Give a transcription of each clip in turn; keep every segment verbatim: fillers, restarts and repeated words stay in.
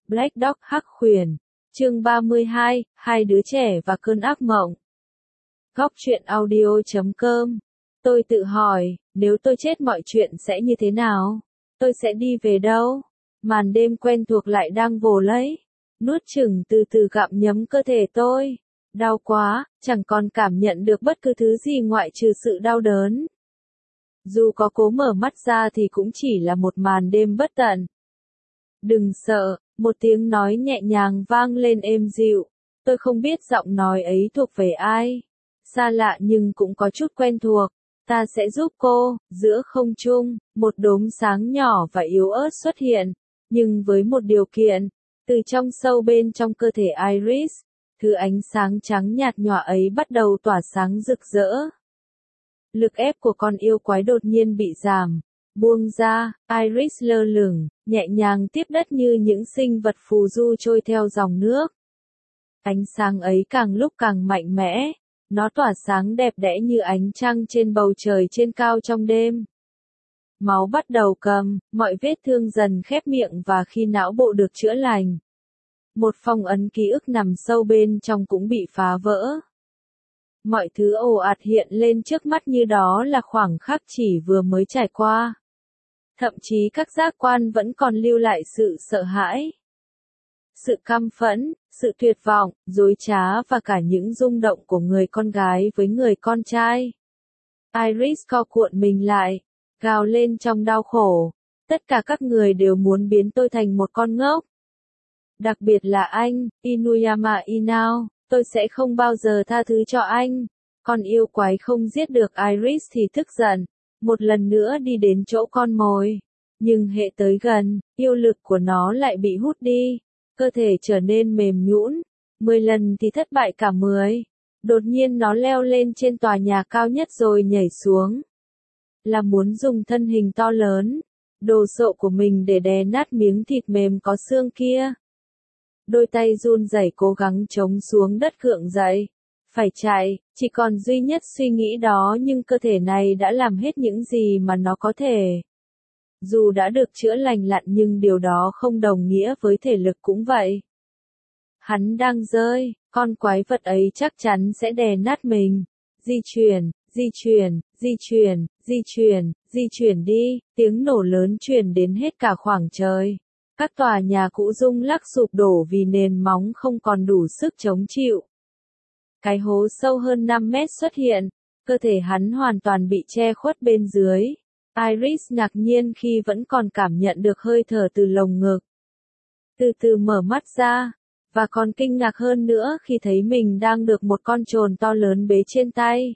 Black Dog Hắc Khuyển, chương ba mươi hai, hai đứa trẻ và cơn ác mộng. Góc truyện audio chấm com. Tôi tự hỏi, nếu tôi chết mọi chuyện sẽ như thế nào? Tôi sẽ đi về đâu? Màn đêm quen thuộc lại đang vồ lấy. Nuốt chửng từ từ gặm nhấm cơ thể tôi. Đau quá, chẳng còn cảm nhận được bất cứ thứ gì ngoại trừ sự đau đớn. Dù có cố mở mắt ra thì cũng chỉ là một màn đêm bất tận. Đừng sợ, một tiếng nói nhẹ nhàng vang lên êm dịu. Tôi không biết giọng nói ấy thuộc về ai. Xa lạ nhưng cũng có chút quen thuộc. Ta sẽ giúp cô. Giữa không trung, một đốm sáng nhỏ và yếu ớt xuất hiện. Nhưng với một điều kiện. Từ trong sâu bên trong cơ thể Iris, thứ ánh sáng trắng nhạt nhòa ấy bắt đầu tỏa sáng rực rỡ. Lực ép của con yêu quái đột nhiên bị giảm. Buông ra, Iris lơ lửng, nhẹ nhàng tiếp đất như những sinh vật phù du trôi theo dòng nước. Ánh sáng ấy càng lúc càng mạnh mẽ, nó tỏa sáng đẹp đẽ như ánh trăng trên bầu trời trên cao trong đêm. Máu bắt đầu cầm, mọi vết thương dần khép miệng và khi não bộ được chữa lành. Một phong ấn ký ức nằm sâu bên trong cũng bị phá vỡ. Mọi thứ ồ ạt hiện lên trước mắt như đó là khoảng khắc chỉ vừa mới trải qua. Thậm chí các giác quan vẫn còn lưu lại sự sợ hãi, sự căm phẫn, sự tuyệt vọng, dối trá và cả những rung động của người con gái với người con trai. Iris co cuộn mình lại, gào lên trong đau khổ. Tất cả các người đều muốn biến tôi thành một con ngốc. Đặc biệt là anh, Inuyama Inao, tôi sẽ không bao giờ tha thứ cho anh. Con yêu quái không giết được Iris thì tức giận. Một lần nữa đi đến chỗ con mồi. Nhưng hệ tới gần, yêu lực của nó lại bị hút đi. Cơ thể trở nên mềm nhũn. Mười lần thì thất bại cả mười. Đột nhiên nó leo lên trên tòa nhà cao nhất rồi nhảy xuống. Là muốn dùng thân hình to lớn, đồ sộ của mình để đè nát miếng thịt mềm có xương kia. Đôi tay run rẩy cố gắng chống xuống đất gượng dậy. Phải chạy, chỉ còn duy nhất suy nghĩ đó nhưng cơ thể này đã làm hết những gì mà nó có thể. Dù đã được chữa lành lặn nhưng điều đó không đồng nghĩa với thể lực cũng vậy. Hắn đang rơi, con quái vật ấy chắc chắn sẽ đè nát mình. Di chuyển, di chuyển, di chuyển, di chuyển, di chuyển đi, tiếng nổ lớn truyền đến hết cả khoảng trời. Các tòa nhà cũ rung lắc sụp đổ vì nền móng không còn đủ sức chống chịu. Cái hố sâu hơn năm mét xuất hiện, cơ thể hắn hoàn toàn bị che khuất bên dưới. Iris ngạc nhiên khi vẫn còn cảm nhận được hơi thở từ lồng ngực. Từ từ mở mắt ra, và còn kinh ngạc hơn nữa khi thấy mình đang được một con trồn to lớn bế trên tay.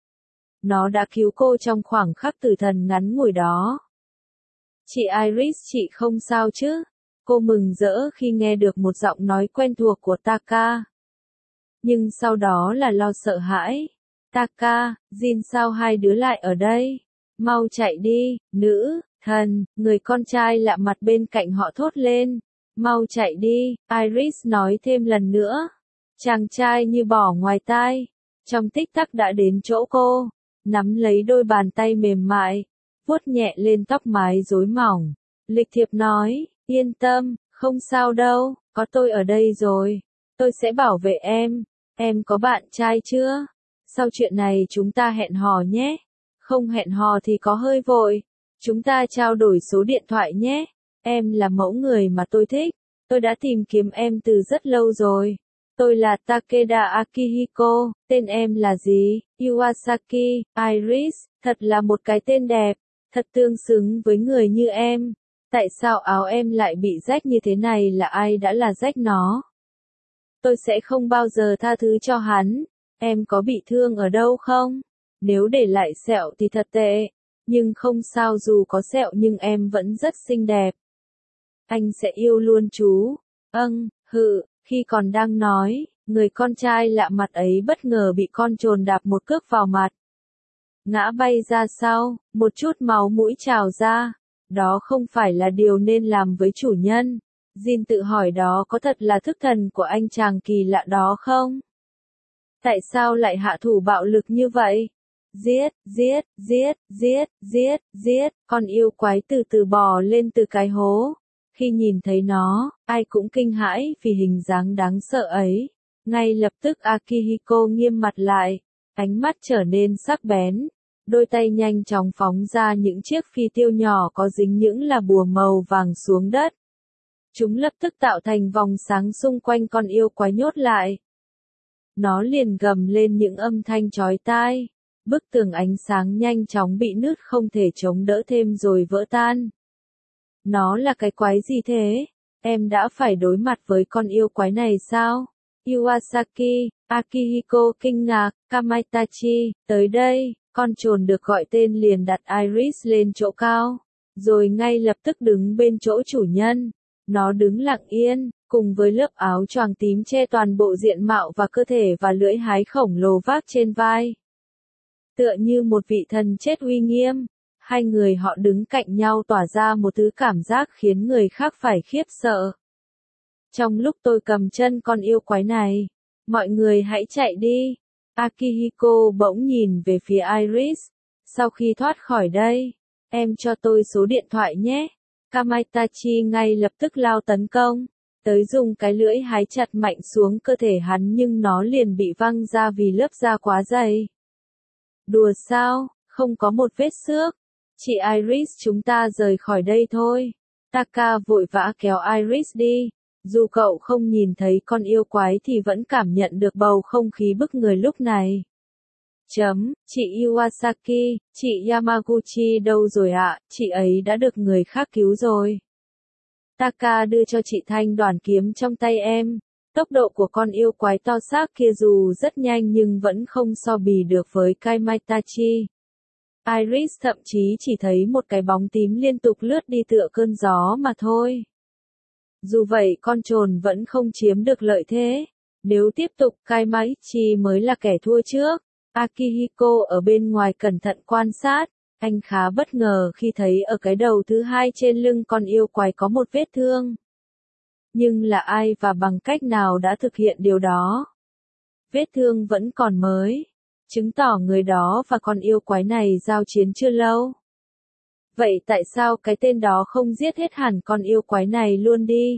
Nó đã cứu cô trong khoảng khắc tử thần ngắn ngủi đó. Chị Iris, chị không sao chứ? Cô mừng rỡ khi nghe được một giọng nói quen thuộc của Taka. Nhưng sau đó là lo sợ hãi. Taka, Jin, sao hai đứa lại ở đây? Mau chạy đi, nữ, thần, người con trai lạ mặt bên cạnh họ thốt lên. Mau chạy đi, Iris nói thêm lần nữa. Chàng trai như bỏ ngoài tai. Trong tích tắc đã đến chỗ cô, nắm lấy đôi bàn tay mềm mại, vuốt nhẹ lên tóc mái rối mỏng. Lịch thiệp nói, yên tâm, không sao đâu, có tôi ở đây rồi. Tôi sẽ bảo vệ em. Em có bạn trai chưa? Sau chuyện này chúng ta hẹn hò nhé. Không hẹn hò thì có hơi vội. Chúng ta trao đổi số điện thoại nhé. Em là mẫu người mà tôi thích. Tôi đã tìm kiếm em từ rất lâu rồi. Tôi là Takeda Akihiko. Tên em là gì? Iwasaki. Iris, thật là một cái tên đẹp. Thật tương xứng với người như em. Tại sao áo em lại bị rách như thế này, là ai đã là rách nó? Tôi sẽ không bao giờ tha thứ cho hắn. Em có bị thương ở đâu không? Nếu để lại sẹo thì thật tệ. Nhưng không sao, dù có sẹo nhưng em vẫn rất xinh đẹp. Anh sẽ yêu luôn chú. Âng, hự, khi còn đang nói, người con trai lạ mặt ấy bất ngờ bị con trồn đạp một cước vào mặt. Ngã bay ra sau, một chút máu mũi trào ra. Đó không phải là điều nên làm với chủ nhân. Jin tự hỏi đó có thật là thức thần của anh chàng kỳ lạ đó không? Tại sao lại hạ thủ bạo lực như vậy? Giết, giết, giết, giết, giết, giết, con yêu quái từ từ bò lên từ cái hố. Khi nhìn thấy nó, ai cũng kinh hãi vì hình dáng đáng sợ ấy. Ngay lập tức Akihiko nghiêm mặt lại, ánh mắt trở nên sắc bén. Đôi tay nhanh chóng phóng ra những chiếc phi tiêu nhỏ có dính những là bùa màu vàng xuống đất. Chúng lập tức tạo thành vòng sáng xung quanh con yêu quái nhốt lại. Nó liền gầm lên những âm thanh chói tai. Bức tường ánh sáng nhanh chóng bị nứt không thể chống đỡ thêm rồi vỡ tan. Nó là cái quái gì thế? Em đã phải đối mặt với con yêu quái này sao? Iwasaki, Akihiko kinh ngạc, Kamaitachi, tới đây, con trồn được gọi tên liền đặt Iris lên chỗ cao, rồi ngay lập tức đứng bên chỗ chủ nhân. Nó đứng lặng yên, cùng với lớp áo choàng tím che toàn bộ diện mạo và cơ thể và lưỡi hái khổng lồ vác trên vai. Tựa như một vị thần chết uy nghiêm, hai người họ đứng cạnh nhau tỏa ra một thứ cảm giác khiến người khác phải khiếp sợ. Trong lúc tôi cầm chân con yêu quái này, mọi người hãy chạy đi. Akihiko bỗng nhìn về phía Iris. Sau khi thoát khỏi đây, em cho tôi số điện thoại nhé. Kamaitachi ngay lập tức lao tấn công, tới dùng cái lưỡi hái chặt mạnh xuống cơ thể hắn nhưng nó liền bị văng ra vì lớp da quá dày. Đùa sao, không có một vết xước. Chị Iris chúng ta rời khỏi đây thôi. Taka vội vã kéo Iris đi. Dù cậu không nhìn thấy con yêu quái thì vẫn cảm nhận được bầu không khí bức người lúc này. Chấm, chị Iwasaki, chị Yamaguchi đâu rồi ạ, chị ấy đã được người khác cứu rồi. Taka đưa cho chị thanh đoàn kiếm trong tay em. Tốc độ của con yêu quái to xác kia dù rất nhanh nhưng vẫn không so bì được với Kamaitachi. Iris thậm chí chỉ thấy một cái bóng tím liên tục lướt đi tựa cơn gió mà thôi. Dù vậy con trồn vẫn không chiếm được lợi thế. Nếu tiếp tục Kamaitachi mới là kẻ thua trước. Akihiko ở bên ngoài cẩn thận quan sát. Anh khá bất ngờ khi thấy ở cái đầu thứ hai trên lưng con yêu quái có một vết thương. Nhưng là ai và bằng cách nào đã thực hiện điều đó? Vết thương vẫn còn mới, chứng tỏ người đó và con yêu quái này giao chiến chưa lâu. Vậy tại sao cái tên đó không giết hết hẳn con yêu quái này luôn đi?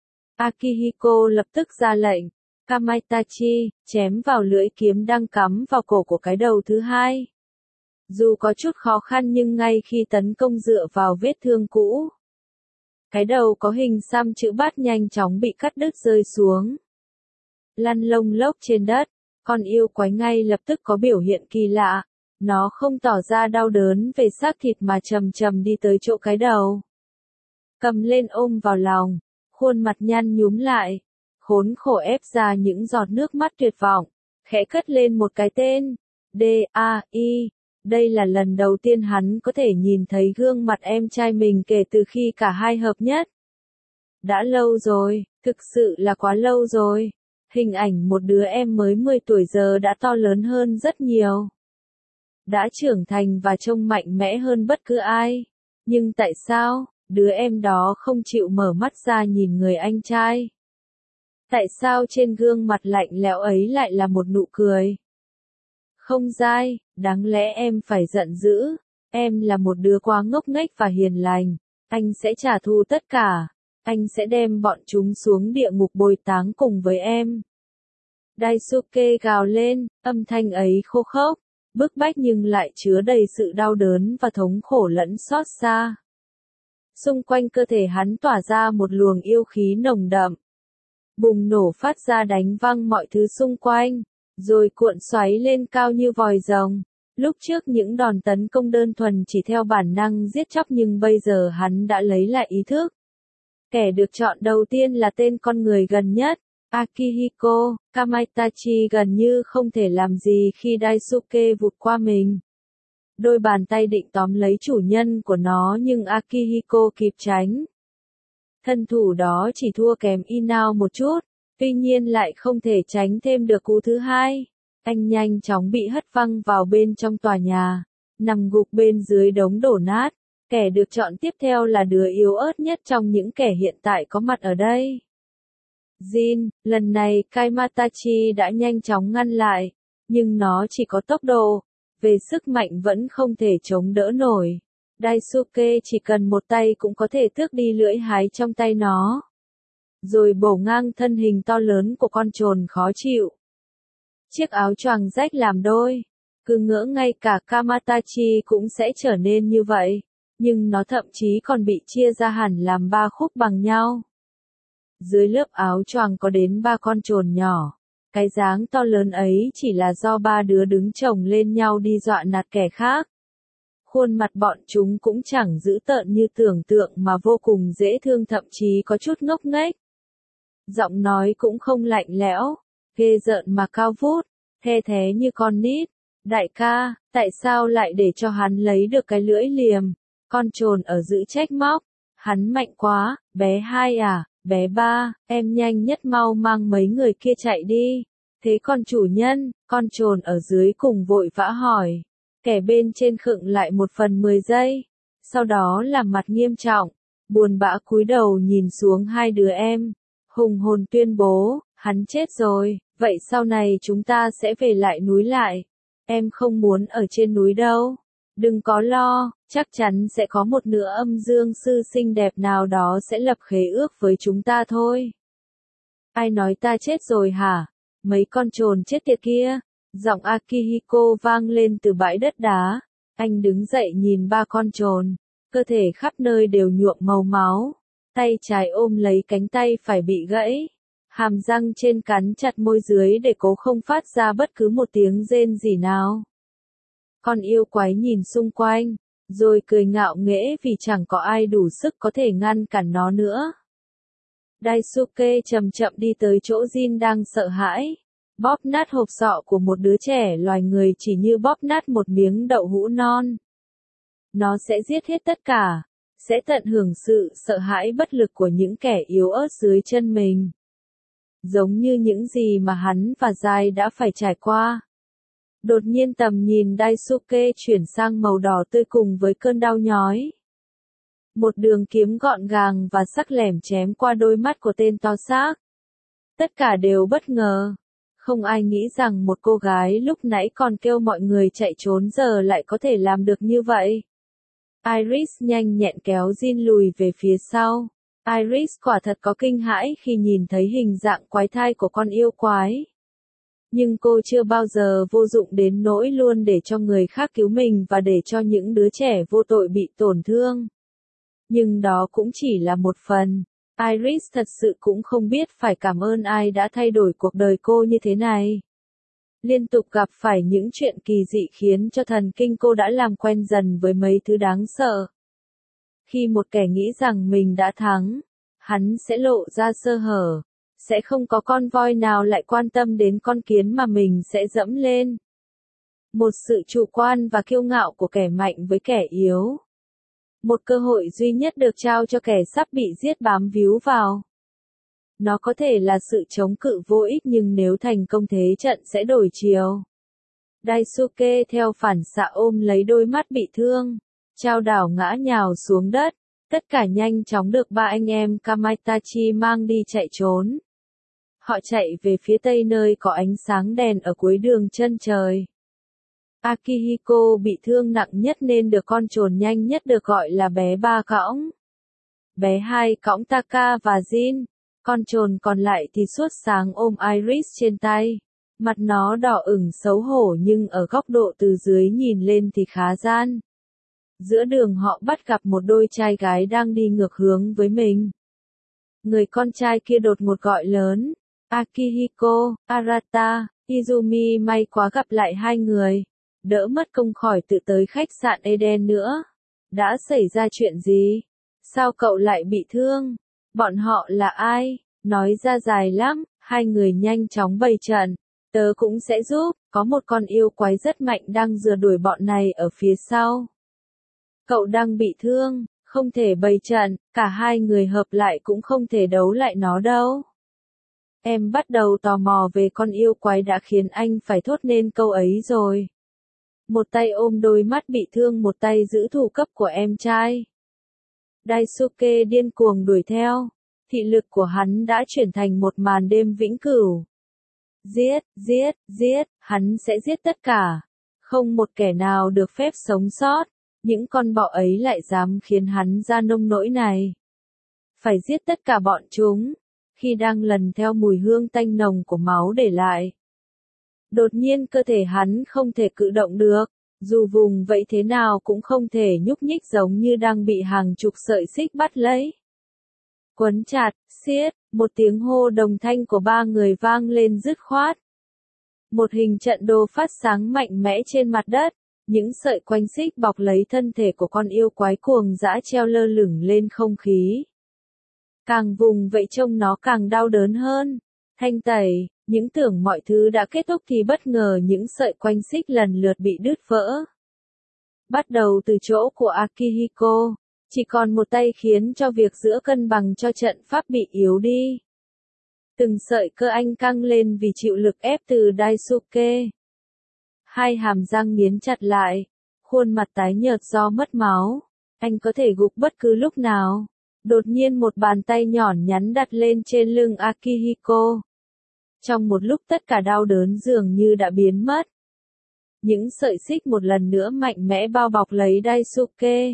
Akihiko lập tức ra lệnh. Kamaitachi, chém vào lưỡi kiếm đang cắm vào cổ của cái đầu thứ hai. Dù có chút khó khăn nhưng ngay khi tấn công dựa vào vết thương cũ, cái đầu có hình xăm chữ bát nhanh chóng bị cắt đứt rơi xuống. Lăn lông lốc trên đất, con yêu quái ngay lập tức có biểu hiện kỳ lạ. Nó không tỏ ra đau đớn về xác thịt mà chầm chầm đi tới chỗ cái đầu. Cầm lên ôm vào lòng, khuôn mặt nhăn nhúm lại, khốn khổ ép ra những giọt nước mắt tuyệt vọng, khẽ cất lên một cái tên. D A I. Đây là lần đầu tiên hắn có thể nhìn thấy gương mặt em trai mình kể từ khi cả hai hợp nhất. Đã lâu rồi, thực sự là quá lâu rồi. Hình ảnh một đứa em mới mười tuổi giờ đã to lớn hơn rất nhiều. Đã trưởng thành và trông mạnh mẽ hơn bất cứ ai. Nhưng tại sao, đứa em đó không chịu mở mắt ra nhìn người anh trai? Tại sao trên gương mặt lạnh lẽo ấy lại là một nụ cười? Không dai, đáng lẽ em phải giận dữ. Em là một đứa quá ngốc nghếch và hiền lành. Anh sẽ trả thù tất cả. Anh sẽ đem bọn chúng xuống địa ngục bồi táng cùng với em. Daisuke gào lên, âm thanh ấy khô khốc, bức bách nhưng lại chứa đầy sự đau đớn và thống khổ lẫn xót xa. Xung quanh cơ thể hắn tỏa ra một luồng yêu khí nồng đậm. Bùng nổ phát ra đánh văng mọi thứ xung quanh, rồi cuộn xoáy lên cao như vòi rồng. Lúc trước những đòn tấn công đơn thuần chỉ theo bản năng giết chóc nhưng bây giờ hắn đã lấy lại ý thức. Kẻ được chọn đầu tiên là tên con người gần nhất, Akihiko. Kamaitachi gần như không thể làm gì khi Daisuke vụt qua mình. Đôi bàn tay định tóm lấy chủ nhân của nó nhưng Akihiko kịp tránh. Thân thủ đó chỉ thua kém Inao một chút, tuy nhiên lại không thể tránh thêm được cú thứ hai. Anh nhanh chóng bị hất văng vào bên trong tòa nhà, nằm gục bên dưới đống đổ nát. Kẻ được chọn tiếp theo là đứa yếu ớt nhất trong những kẻ hiện tại có mặt ở đây. Jin, lần này Kamaitachi đã nhanh chóng ngăn lại, nhưng nó chỉ có tốc độ, về sức mạnh vẫn không thể chống đỡ nổi. Daisuke chỉ cần một tay cũng có thể tước đi lưỡi hái trong tay nó. Rồi bổ ngang thân hình to lớn của con trồn khó chịu. Chiếc áo choàng rách làm đôi. Cứ ngỡ ngay cả Kamatachi cũng sẽ trở nên như vậy. Nhưng nó thậm chí còn bị chia ra hẳn làm ba khúc bằng nhau. Dưới lớp áo choàng có đến ba con trồn nhỏ. Cái dáng to lớn ấy chỉ là do ba đứa đứng chồng lên nhau đi dọa nạt kẻ khác. Khuôn mặt bọn chúng cũng chẳng dữ tợn như tưởng tượng mà vô cùng dễ thương, thậm chí có chút ngốc nghếch. Giọng nói cũng không lạnh lẽo, ghê rợn mà cao vút, the thé như con nít. Đại ca, tại sao lại để cho hắn lấy được cái lưỡi liềm? Con trồn ở giữ trách móc. Hắn mạnh quá, bé hai à, bé ba, em nhanh nhất mau mang mấy người kia chạy đi. Thế còn chủ nhân, con trồn ở dưới cùng vội vã hỏi. Kẻ bên trên khựng lại một phần mười giây. Sau đó làm mặt nghiêm trọng, buồn bã cúi đầu nhìn xuống hai đứa em. Hùng hồn tuyên bố, hắn chết rồi, vậy sau này chúng ta sẽ về lại núi lại. Em không muốn ở trên núi đâu. Đừng có lo, chắc chắn sẽ có một nửa âm dương sư xinh đẹp nào đó sẽ lập khế ước với chúng ta thôi. Ai nói ta chết rồi hả? Mấy con trồn chết tiệt kia. Giọng Akihiko vang lên từ bãi đất đá. Anh đứng dậy nhìn ba con trồn. Cơ thể khắp nơi đều nhuộm màu máu. Tay trái ôm lấy cánh tay phải bị gãy. Hàm răng trên cắn chặt môi dưới để cố không phát ra bất cứ một tiếng rên gì nào. Con yêu quái nhìn xung quanh, rồi cười ngạo nghễ vì chẳng có ai đủ sức có thể ngăn cản nó nữa. Daisuke chậm chậm đi tới chỗ Jin đang sợ hãi. Bóp nát hộp sọ của một đứa trẻ loài người chỉ như bóp nát một miếng đậu hũ non. Nó sẽ giết hết tất cả, sẽ tận hưởng sự sợ hãi bất lực của những kẻ yếu ớt dưới chân mình. Giống như những gì mà hắn và Giai đã phải trải qua. Đột nhiên tầm nhìn Daisuke chuyển sang màu đỏ tươi cùng với cơn đau nhói. Một đường kiếm gọn gàng và sắc lẻm chém qua đôi mắt của tên to xác. Tất cả đều bất ngờ. Không ai nghĩ rằng một cô gái lúc nãy còn kêu mọi người chạy trốn giờ lại có thể làm được như vậy. Iris nhanh nhẹn kéo Jin lùi về phía sau. Iris quả thật có kinh hãi khi nhìn thấy hình dạng quái thai của con yêu quái. Nhưng cô chưa bao giờ vô dụng đến nỗi luôn để cho người khác cứu mình và để cho những đứa trẻ vô tội bị tổn thương. Nhưng đó cũng chỉ là một phần. Iris thật sự cũng không biết phải cảm ơn ai đã thay đổi cuộc đời cô như thế này. Liên tục gặp phải những chuyện kỳ dị khiến cho thần kinh cô đã làm quen dần với mấy thứ đáng sợ. Khi một kẻ nghĩ rằng mình đã thắng, hắn sẽ lộ ra sơ hở. Sẽ không có con voi nào lại quan tâm đến con kiến mà mình sẽ dẫm lên. Một sự chủ quan và kiêu ngạo của kẻ mạnh với kẻ yếu. Một cơ hội duy nhất được trao cho kẻ sắp bị giết bám víu vào. Nó có thể là sự chống cự vô ích nhưng nếu thành công thế trận sẽ đổi chiều. Daisuke theo phản xạ ôm lấy đôi mắt bị thương. Chao đảo ngã nhào xuống đất. Tất cả nhanh chóng được ba anh em Kamaitachi mang đi chạy trốn. Họ chạy về phía tây nơi có ánh sáng đèn ở cuối đường chân trời. Akihiko bị thương nặng nhất nên được con trồn nhanh nhất được gọi là bé ba cõng. Bé hai cõng Taka và Jin. Con trồn còn lại thì suốt sáng ôm Iris trên tay. Mặt nó đỏ ửng xấu hổ nhưng ở góc độ từ dưới nhìn lên thì khá gian. Giữa đường họ bắt gặp một đôi trai gái đang đi ngược hướng với mình. Người con trai kia đột ngột gọi lớn. Akihiko, Arata, Izumi may quá gặp lại hai người. Đỡ mất công khỏi tự tới khách sạn Eden nữa. Đã xảy ra chuyện gì? Sao cậu lại bị thương? Bọn họ là ai? Nói ra dài lắm, hai người nhanh chóng bày trận. Tớ cũng sẽ giúp, có một con yêu quái rất mạnh đang rượt đuổi bọn này ở phía sau. Cậu đang bị thương, không thể bày trận, cả hai người hợp lại cũng không thể đấu lại nó đâu. Em bắt đầu tò mò về con yêu quái đã khiến anh phải thốt nên câu ấy rồi. Một tay ôm đôi mắt bị thương, một tay giữ thủ cấp của em trai. Daisuke điên cuồng đuổi theo. Thị lực của hắn đã chuyển thành một màn đêm vĩnh cửu. Giết, giết, giết, hắn sẽ giết tất cả. Không một kẻ nào được phép sống sót. Những con bọ ấy lại dám khiến hắn ra nông nỗi này. Phải giết tất cả bọn chúng, khi đang lần theo mùi hương tanh nồng của máu để lại. Đột nhiên cơ thể hắn không thể cử động được, dù vùng vẫy thế nào cũng không thể nhúc nhích, giống như đang bị hàng chục sợi xích bắt lấy. Quấn chặt, siết, một tiếng hô đồng thanh của ba người vang lên dứt khoát. Một hình trận đồ phát sáng mạnh mẽ trên mặt đất, những sợi quanh xích bọc lấy thân thể của con yêu quái cuồng dã treo lơ lửng lên không khí. Càng vùng vẫy trông nó càng đau đớn hơn. Thanh tẩy, những tưởng mọi thứ đã kết thúc thì bất ngờ những sợi quanh xích lần lượt bị đứt vỡ. Bắt đầu từ chỗ của Akihiko, chỉ còn một tay khiến cho việc giữ cân bằng cho trận pháp bị yếu đi. Từng sợi cơ anh căng lên vì chịu lực ép từ Daisuke. Hai hàm răng nghiến chặt lại, khuôn mặt tái nhợt do mất máu. Anh có thể gục bất cứ lúc nào. Đột nhiên một bàn tay nhọn nhắn đặt lên trên lưng Akihiko. Trong một lúc tất cả đau đớn dường như đã biến mất. Những sợi xích một lần nữa mạnh mẽ bao bọc lấy Daisuke.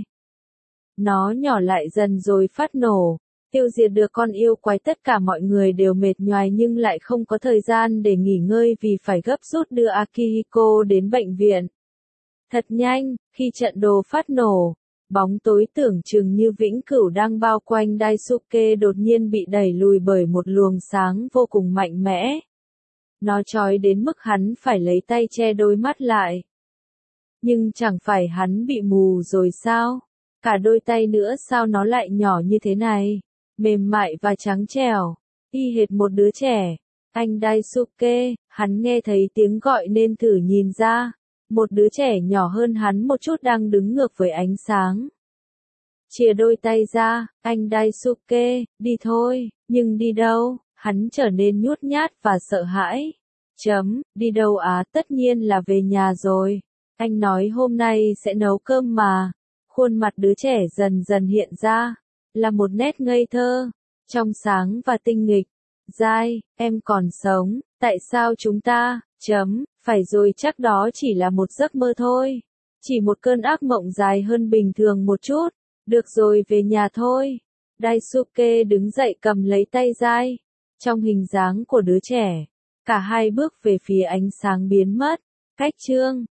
Nó nhỏ lại dần rồi phát nổ, tiêu diệt được con yêu quái. Tất cả mọi người đều mệt nhoài nhưng lại không có thời gian để nghỉ ngơi vì phải gấp rút đưa Akihiko đến bệnh viện. Thật nhanh, khi trận đồ phát nổ, bóng tối tưởng chừng như vĩnh cửu đang bao quanh Daisuke đột nhiên bị đẩy lùi bởi một luồng sáng vô cùng mạnh mẽ. Nó chói đến mức hắn phải lấy tay che đôi mắt lại. Nhưng chẳng phải hắn bị mù rồi sao? Cả đôi tay nữa sao nó lại nhỏ như thế này? Mềm mại và trắng trẻo, y hệt một đứa trẻ. Anh Daisuke, hắn nghe thấy tiếng gọi nên thử nhìn ra. Một đứa trẻ nhỏ hơn hắn một chút đang đứng ngược với ánh sáng. Chìa đôi tay ra, anh Daisuke, đi thôi, nhưng đi đâu? Hắn trở nên nhút nhát và sợ hãi. Chấm, đi đâu á? Tất nhiên là về nhà rồi. Anh nói hôm nay sẽ nấu cơm mà. Khuôn mặt đứa trẻ dần dần hiện ra, là một nét ngây thơ, trong sáng và tinh nghịch. Giai, em còn sống, tại sao chúng ta, chấm, phải rồi chắc đó chỉ là một giấc mơ thôi. Chỉ một cơn ác mộng dài hơn bình thường một chút. Được rồi, về nhà thôi. Daisuke đứng dậy cầm lấy tay Giai. Trong hình dáng của đứa trẻ, cả hai bước về phía ánh sáng biến mất. Cách chương